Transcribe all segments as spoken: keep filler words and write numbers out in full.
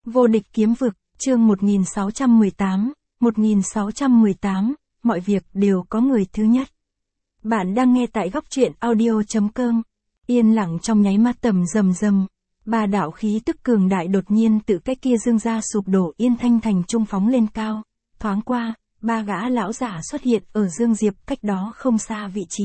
Vô địch kiếm vực, chương một nghìn sáu trăm mười tám, một nghìn sáu trăm mười tám, mọi việc đều có người thứ nhất. Bạn đang nghe tại góc truyện audio.com. Yên lặng trong nháy mắt tầm rầm rầm, ba đạo khí tức cường đại đột nhiên từ cái kia dương ra sụp đổ Yên Thanh Thành trung phóng lên cao. Thoáng qua, ba gã lão giả xuất hiện ở Dương Diệp cách đó không xa vị trí.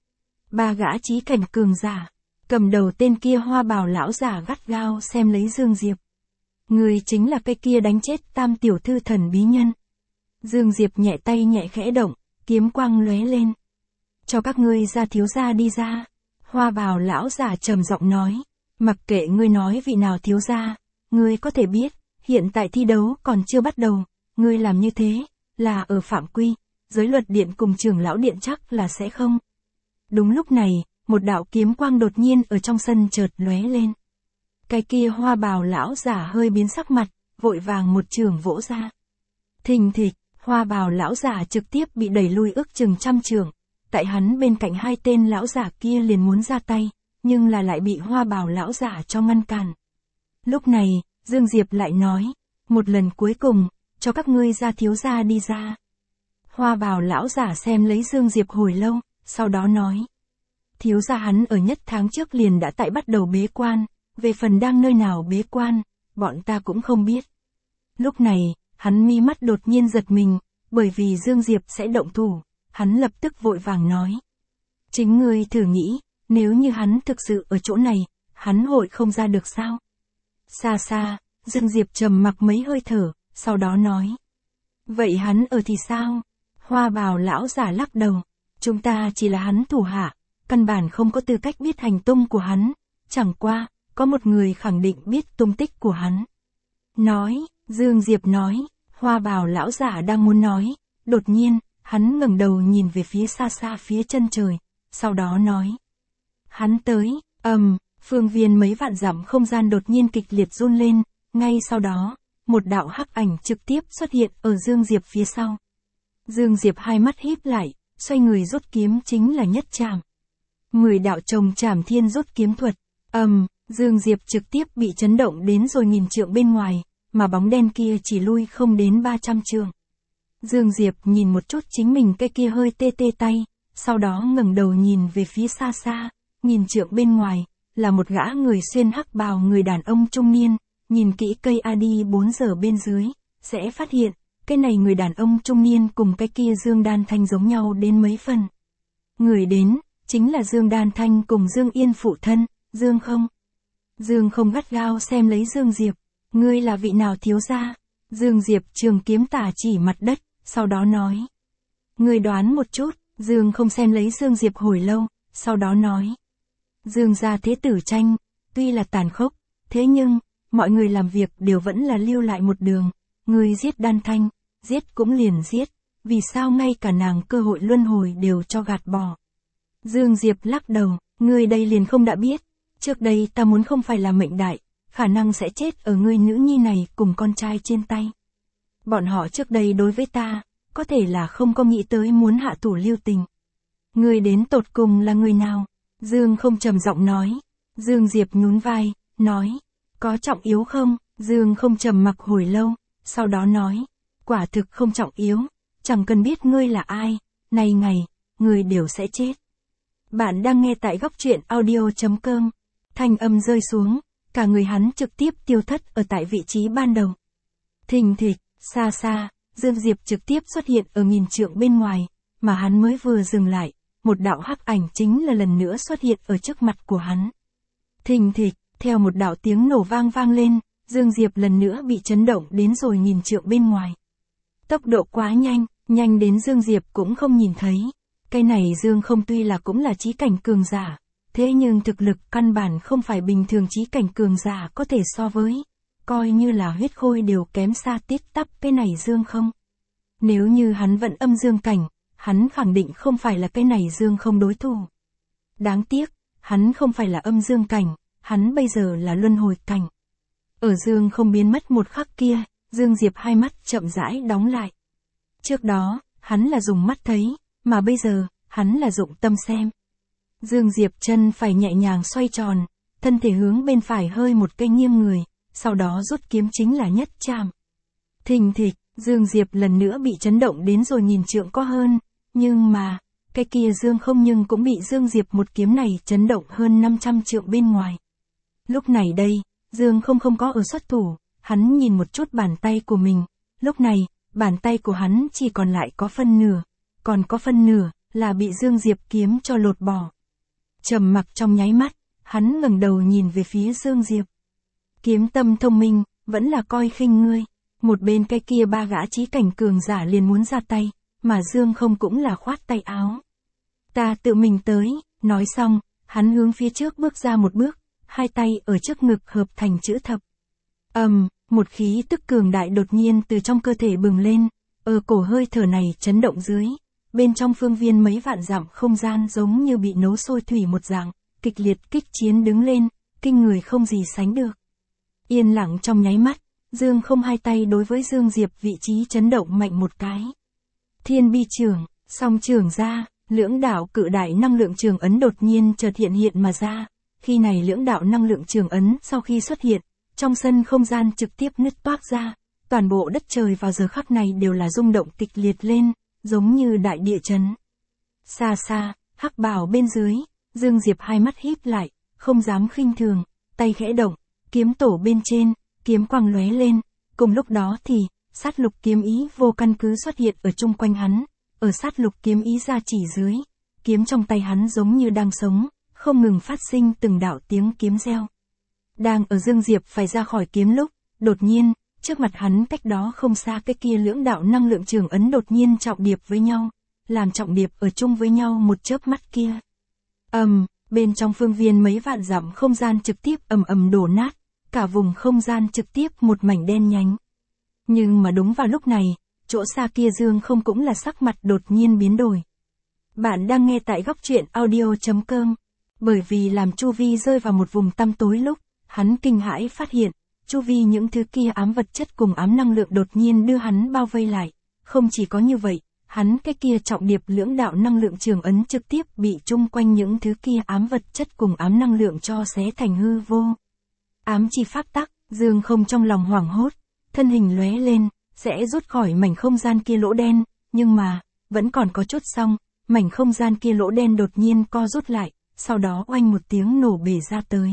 Ba gã chí cảnh cường giả, cầm đầu tên kia hoa bào lão giả gắt gao xem lấy Dương Diệp. Người chính là cái kia đánh chết tam tiểu thư thần bí nhân. Dương Diệp nhẹ tay nhẹ khẽ động, kiếm quang lóe lên. Cho các ngươi ra thiếu gia đi ra. Hoa bào lão giả trầm giọng nói. Mặc kệ ngươi nói vị nào thiếu gia, ngươi có thể biết, hiện tại thi đấu còn chưa bắt đầu, ngươi làm như thế, là ở phạm quy, giới luật điện cùng trưởng lão điện chắc là sẽ không. Đúng lúc này, một đạo kiếm quang đột nhiên ở trong sân chợt lóe lên. Cái kia hoa bào lão giả hơi biến sắc mặt, vội vàng một trường vỗ ra. Thình thịch, hoa bào lão giả trực tiếp bị đẩy lui ước chừng trăm trường. Tại hắn bên cạnh hai tên lão giả kia liền muốn ra tay, nhưng là lại bị hoa bào lão giả cho ngăn cản. Lúc này, Dương Diệp lại nói, một lần cuối cùng, cho các ngươi ra thiếu gia đi ra. Hoa bào lão giả xem lấy Dương Diệp hồi lâu, sau đó nói. Thiếu gia hắn ở nhất tháng trước liền đã tại bắt đầu bế quan, về phần đang nơi nào bế quan, bọn ta cũng không biết. Lúc này, hắn mi mắt đột nhiên giật mình, bởi vì Dương Diệp sẽ động thủ, hắn lập tức vội vàng nói. Chính ngươi thử nghĩ, nếu như hắn thực sự ở chỗ này, hắn hội không ra được sao? Xa xa, Dương Diệp trầm mặc mấy hơi thở, sau đó nói. Vậy hắn ở thì sao? Hoa bào lão giả lắc đầu, chúng ta chỉ là hắn thủ hạ, căn bản không có tư cách biết hành tung của hắn, chẳng qua, có một người khẳng định biết tung tích của hắn. Nói, Dương Diệp nói, hoa bào lão giả đang muốn nói, đột nhiên, hắn ngẩng đầu nhìn về phía xa xa phía chân trời, sau đó nói. Hắn tới, ầm, um, phương viên mấy vạn dặm không gian đột nhiên kịch liệt run lên, ngay sau đó, một đạo hắc ảnh trực tiếp xuất hiện ở Dương Diệp phía sau. Dương Diệp hai mắt híp lại, xoay người rút kiếm chính là nhất trảm. Mười đạo chồng trảm thiên rút kiếm thuật, ầm, um, Dương Diệp trực tiếp bị chấn động đến rồi nghìn trượng bên ngoài, mà bóng đen kia chỉ lui không đến ba trăm trượng. Dương Diệp nhìn một chút chính mình cái kia hơi tê tê tay, sau đó ngẩng đầu nhìn về phía xa xa, nghìn trượng bên ngoài, là một gã người xuyên hắc bào người đàn ông trung niên, nhìn kỹ cây a đê bốn giờ bên dưới, sẽ phát hiện, cái này người đàn ông trung niên cùng cái kia Dương Đan Thanh giống nhau đến mấy phần. Người đến, chính là Dương Đan Thanh cùng Dương Yên phụ thân, Dương Không. Dương Không gắt gao xem lấy Dương Diệp, ngươi là vị nào thiếu gia? Dương Diệp trường kiếm tả chỉ mặt đất, sau đó nói. Ngươi đoán một chút, Dương Không xem lấy Dương Diệp hồi lâu, sau đó nói. Dương gia thế tử tranh, tuy là tàn khốc, thế nhưng, mọi người làm việc đều vẫn là lưu lại một đường, ngươi giết Đan Thanh, giết cũng liền giết, vì sao ngay cả nàng cơ hội luân hồi đều cho gạt bỏ. Dương Diệp lắc đầu, ngươi đây liền không đã biết, trước đây ta muốn không phải là mệnh đại, khả năng sẽ chết ở ngươi nữ nhi này cùng con trai trên tay. Bọn họ trước đây đối với ta, có thể là không có nghĩ tới muốn hạ thủ lưu tình. Ngươi đến tột cùng là người nào? Dương Không trầm giọng nói. Dương Diệp nhún vai, nói, có trọng yếu không? Dương Không trầm mặc hồi lâu, sau đó nói, quả thực không trọng yếu, chẳng cần biết ngươi là ai, nay ngày, ngươi đều sẽ chết. Bạn đang nghe tại góc truyện audio.com, thanh âm rơi xuống, cả người hắn trực tiếp tiêu thất ở tại vị trí ban đầu. Thình thịch, xa xa, Dương Diệp trực tiếp xuất hiện ở nghìn trượng bên ngoài, mà hắn mới vừa dừng lại, một đạo hắc ảnh chính là lần nữa xuất hiện ở trước mặt của hắn. Thình thịch, theo một đạo tiếng nổ vang vang lên, Dương Diệp lần nữa bị chấn động đến rồi nghìn trượng bên ngoài. Tốc độ quá nhanh, nhanh đến Dương Diệp cũng không nhìn thấy. Cái này Dương Không tuy là cũng là chí cảnh cường giả, thế nhưng thực lực căn bản không phải bình thường chí cảnh cường giả có thể so với. Coi như là huyết khôi đều kém xa tít tắp cái này Dương Không. Nếu như hắn vẫn âm dương cảnh, hắn khẳng định không phải là cái này Dương Không đối thủ. Đáng tiếc, hắn không phải là âm dương cảnh, hắn bây giờ là luân hồi cảnh. Ở Dương Không biến mất một khắc kia, Dương Diệp hai mắt chậm rãi đóng lại. Trước đó, hắn là dùng mắt thấy, mà bây giờ, hắn là dụng tâm xem. Dương Diệp chân phải nhẹ nhàng xoay tròn, thân thể hướng bên phải hơi một cây nghiêng người, sau đó rút kiếm chính là nhất chạm. Thình thịch, Dương Diệp lần nữa bị chấn động đến rồi nghìn trượng có hơn, nhưng mà, cái kia Dương không nhưng cũng bị Dương Diệp một kiếm này chấn động hơn năm trăm trượng bên ngoài. Lúc này đây, Dương không không có ở xuất thủ, hắn nhìn một chút bàn tay của mình, lúc này, bàn tay của hắn chỉ còn lại có phân nửa, còn có phân nửa, là bị Dương Diệp kiếm cho lột bỏ. Trầm mặc trong nháy mắt, hắn ngẩng đầu nhìn về phía Dương Diệp. Kiếm tâm thông minh, vẫn là coi khinh ngươi. Một bên cái kia ba gã chí cảnh cường giả liền muốn ra tay, mà Dương không cũng là khoát tay áo. Ta tự mình tới, nói xong, hắn hướng phía trước bước ra một bước, hai tay ở trước ngực hợp thành chữ thập. Ầm, um, một khí tức cường đại đột nhiên từ trong cơ thể bừng lên, ở cổ hơi thở này chấn động dưới, bên trong phương viên mấy vạn dặm không gian giống như bị nấu sôi thủy một dạng, kịch liệt kích chiến đứng lên, kinh người không gì sánh được. Yên lặng trong nháy mắt, Dương không hai tay đối với Dương Diệp vị trí chấn động mạnh một cái. Thiên bi trường, song trường ra, lưỡng đạo cự đại năng lượng trường ấn đột nhiên chợt hiện hiện mà ra. Khi này lưỡng đạo năng lượng trường ấn sau khi xuất hiện, trong sân không gian trực tiếp nứt toác ra, toàn bộ đất trời vào giờ khắc này đều là rung động kịch liệt lên, giống như đại địa chấn. Xa xa, hắc bào bên dưới, Dương Diệp hai mắt híp lại, không dám khinh thường, tay khẽ động, kiếm tổ bên trên, kiếm quang lóe lên, cùng lúc đó thì, sát lục kiếm ý vô căn cứ xuất hiện ở chung quanh hắn, ở sát lục kiếm ý ra chỉ dưới, kiếm trong tay hắn giống như đang sống, không ngừng phát sinh từng đạo tiếng kiếm reo. Đang ở Dương Diệp phải ra khỏi kiếm lúc, đột nhiên, trước mặt hắn cách đó không xa cái kia lưỡng đạo năng lượng trường ấn đột nhiên trọng điệp với nhau, làm trọng điệp ở chung với nhau một chớp mắt kia. Ầm, um, bên trong phương viên mấy vạn dặm không gian trực tiếp ầm ầm đổ nát, cả vùng không gian trực tiếp một mảnh đen nhánh. Nhưng mà đúng vào lúc này, chỗ xa kia Dương không cũng là sắc mặt đột nhiên biến đổi. Bạn đang nghe tại góc truyện audio chấm com. Bởi vì làm chu vi rơi vào một vùng tăm tối lúc, hắn kinh hãi phát hiện, chu vi những thứ kia ám vật chất cùng ám năng lượng đột nhiên đưa hắn bao vây lại. Không chỉ có như vậy, hắn cái kia trọng điệp lưỡng đạo năng lượng trường ấn trực tiếp bị chung quanh những thứ kia ám vật chất cùng ám năng lượng cho xé thành hư vô. Ám chi pháp tắc, Dương không trong lòng hoảng hốt, thân hình lóe lên, sẽ rút khỏi mảnh không gian kia lỗ đen, nhưng mà, vẫn còn có chút xong, mảnh không gian kia lỗ đen đột nhiên co rút lại, sau đó oanh một tiếng nổ bể ra tới.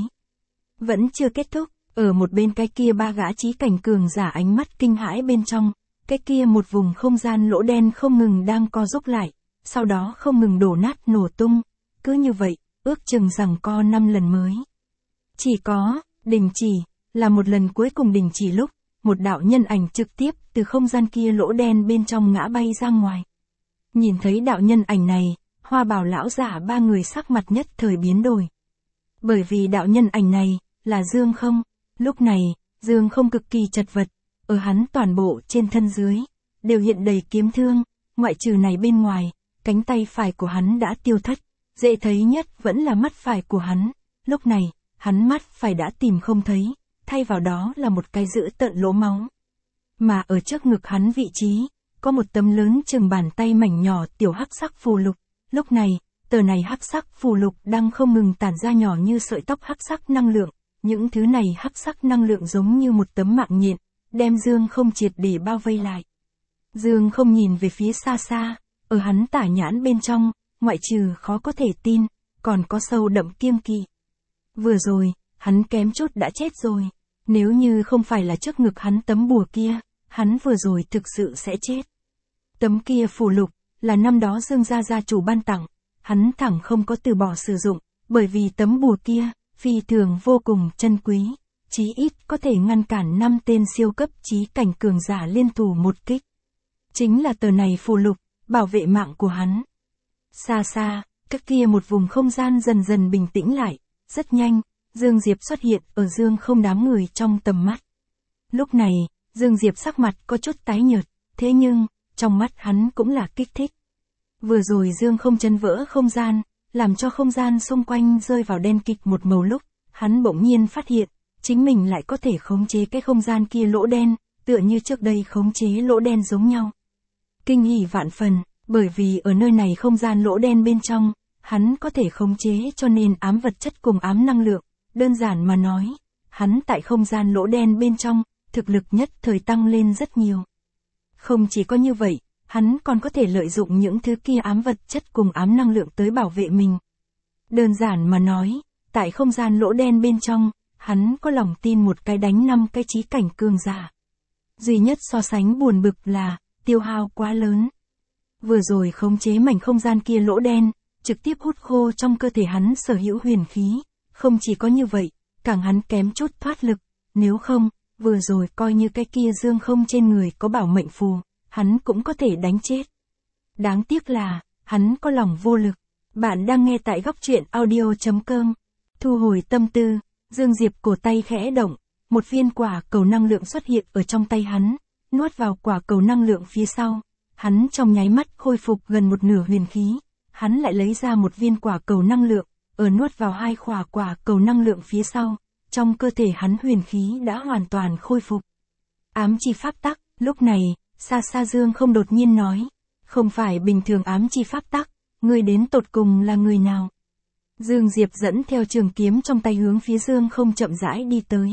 Vẫn chưa kết thúc, ở một bên cái kia ba gã chí cảnh cường giả ánh mắt kinh hãi bên trong, cái kia một vùng không gian lỗ đen không ngừng đang co rút lại, sau đó không ngừng đổ nát nổ tung, cứ như vậy, ước chừng rằng co năm lần mới. Chỉ có, đình chỉ, là một lần cuối cùng đình chỉ lúc, một đạo nhân ảnh trực tiếp từ không gian kia lỗ đen bên trong ngã bay ra ngoài. Nhìn thấy đạo nhân ảnh này, Hoa Bảo lão giả ba người sắc mặt nhất thời biến đổi. Bởi vì đạo nhân ảnh này, là Dương không, lúc này, Dương không cực kỳ chật vật, ở hắn toàn bộ trên thân dưới, đều hiện đầy kiếm thương, ngoại trừ này bên ngoài, cánh tay phải của hắn đã tiêu thất, dễ thấy nhất vẫn là mắt phải của hắn, lúc này, hắn mắt phải đã tìm không thấy, thay vào đó là một cái dữ tợn lỗ máu. Mà ở trước ngực hắn vị trí, có một tấm lớn chừng bàn tay mảnh nhỏ tiểu hắc sắc phù lục, lúc này, tờ này hắc sắc phù lục đang không ngừng tản ra nhỏ như sợi tóc hắc sắc năng lượng, những thứ này hắc sắc năng lượng giống như một tấm mạng nhện, đem Dương không triệt để bao vây lại. Dương không nhìn về phía xa xa, ở hắn tả nhãn bên trong, ngoại trừ khó có thể tin, còn có sâu đậm kiêng kỵ. Vừa rồi, hắn kém chút đã chết rồi, nếu như không phải là trước ngực hắn tấm bùa kia, hắn vừa rồi thực sự sẽ chết. Tấm kia phù lục, là năm đó Dương gia gia chủ ban tặng, hắn thẳng không có từ bỏ sử dụng, bởi vì tấm bùa kia, phi thường vô cùng chân quý, chí ít có thể ngăn cản năm tên siêu cấp chí cảnh cường giả liên thủ một kích. Chính là tờ này phù lục, bảo vệ mạng của hắn. Xa xa, các kia một vùng không gian dần dần bình tĩnh lại, rất nhanh, Dương Diệp xuất hiện ở Dương không đám người trong tầm mắt. Lúc này, Dương Diệp sắc mặt có chút tái nhợt, thế nhưng, trong mắt hắn cũng là kích thích. Vừa rồi Dương không chấn vỡ không gian, làm cho không gian xung quanh rơi vào đen kịt một màu lúc, hắn bỗng nhiên phát hiện, chính mình lại có thể khống chế cái không gian kia lỗ đen, tựa như trước đây khống chế lỗ đen giống nhau. Kinh hỉ vạn phần, bởi vì ở nơi này không gian lỗ đen bên trong, hắn có thể khống chế cho nên ám vật chất cùng ám năng lượng, đơn giản mà nói, hắn tại không gian lỗ đen bên trong, thực lực nhất thời tăng lên rất nhiều. Không chỉ có như vậy, hắn còn có thể lợi dụng những thứ kia ám vật chất cùng ám năng lượng tới bảo vệ mình. Đơn giản mà nói, tại không gian lỗ đen bên trong, hắn có lòng tin một cái đánh năm cái chí cảnh cường giả. Duy nhất so sánh buồn bực là, tiêu hao quá lớn. Vừa rồi khống chế mảnh không gian kia lỗ đen, trực tiếp hút khô trong cơ thể hắn sở hữu huyền khí. Không chỉ có như vậy, càng hắn kém chút thoát lực, nếu không, vừa rồi coi như cái kia dương không trên người có bảo mệnh phù, hắn cũng có thể đánh chết. Đáng tiếc là, hắn có lòng vô lực. Bạn đang nghe tại góc truyện audio chấm com. Thu hồi tâm tư, Dương Diệp cổ tay khẽ động, một viên quả cầu năng lượng xuất hiện ở trong tay hắn, nuốt vào quả cầu năng lượng phía sau. Hắn trong nháy mắt khôi phục gần một nửa huyền khí, hắn lại lấy ra một viên quả cầu năng lượng, ở nuốt vào hai quả quả cầu năng lượng phía sau, trong cơ thể hắn huyền khí đã hoàn toàn khôi phục. Ám chi pháp tắc, lúc này, Sa Sa Dương không đột nhiên nói, không phải bình thường ám chi pháp tắc, ngươi đến tột cùng là người nào? Dương Diệp dẫn theo trường kiếm trong tay hướng phía Dương không chậm rãi đi tới.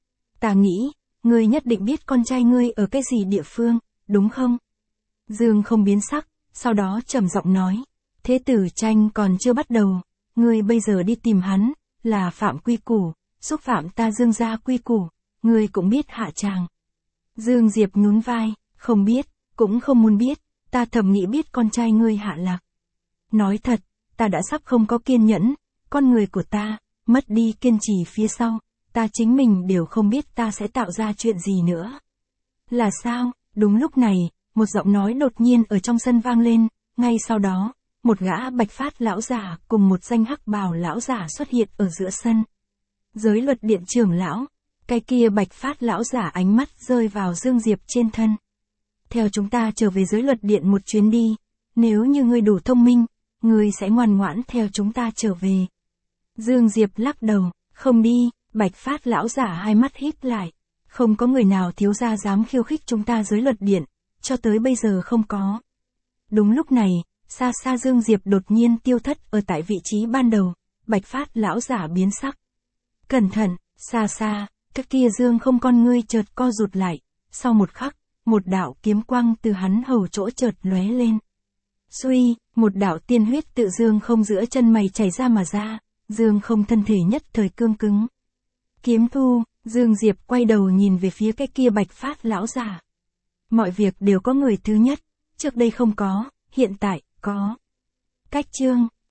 Ta nghĩ, ngươi nhất định biết con trai ngươi ở cái gì địa phương, đúng không? Dương không biến sắc, sau đó trầm giọng nói, thế tử tranh còn chưa bắt đầu, ngươi bây giờ đi tìm hắn, là phạm quy củ, xúc phạm ta Dương gia quy củ, ngươi cũng biết hạ tràng. Dương Diệp nhún vai, không biết, cũng không muốn biết, ta thầm nghĩ biết con trai ngươi hạ lạc. Nói thật, ta đã sắp không có kiên nhẫn, con người của ta, mất đi kiên trì phía sau, ta chính mình đều không biết ta sẽ tạo ra chuyện gì nữa. Là sao? Đúng lúc này, một giọng nói đột nhiên ở trong sân vang lên, ngay sau đó, một gã bạch phát lão giả cùng một danh hắc bào lão giả xuất hiện ở giữa sân. Giới luật điện trưởng lão, cái kia bạch phát lão giả ánh mắt rơi vào Dương Diệp trên thân. Theo chúng ta trở về giới luật điện một chuyến đi, nếu như ngươi đủ thông minh, ngươi sẽ ngoan ngoãn theo chúng ta trở về. Dương Diệp lắc đầu, không đi, bạch phát lão giả hai mắt híp lại. Không có người nào thiếu gia dám khiêu khích chúng ta giới luật điện, cho tới bây giờ không có. Đúng lúc này, xa xa Dương Diệp đột nhiên tiêu thất ở tại vị trí ban đầu, bạch phát lão giả biến sắc. Cẩn thận, xa xa, cái kia Dương không con ngươi chợt co rụt lại, sau một khắc, một đạo kiếm quang từ hắn hầu chỗ chợt lóe lên. Suy, một đạo tiên huyết tự Dương không giữa chân mày chảy ra mà ra, Dương không thân thể nhất thời cương cứng. Kiếm thu, Dương Diệp quay đầu nhìn về phía cái kia bạch phát lão giả. Mọi việc đều có người thứ nhất, trước đây không có, hiện tại, có. Cách chương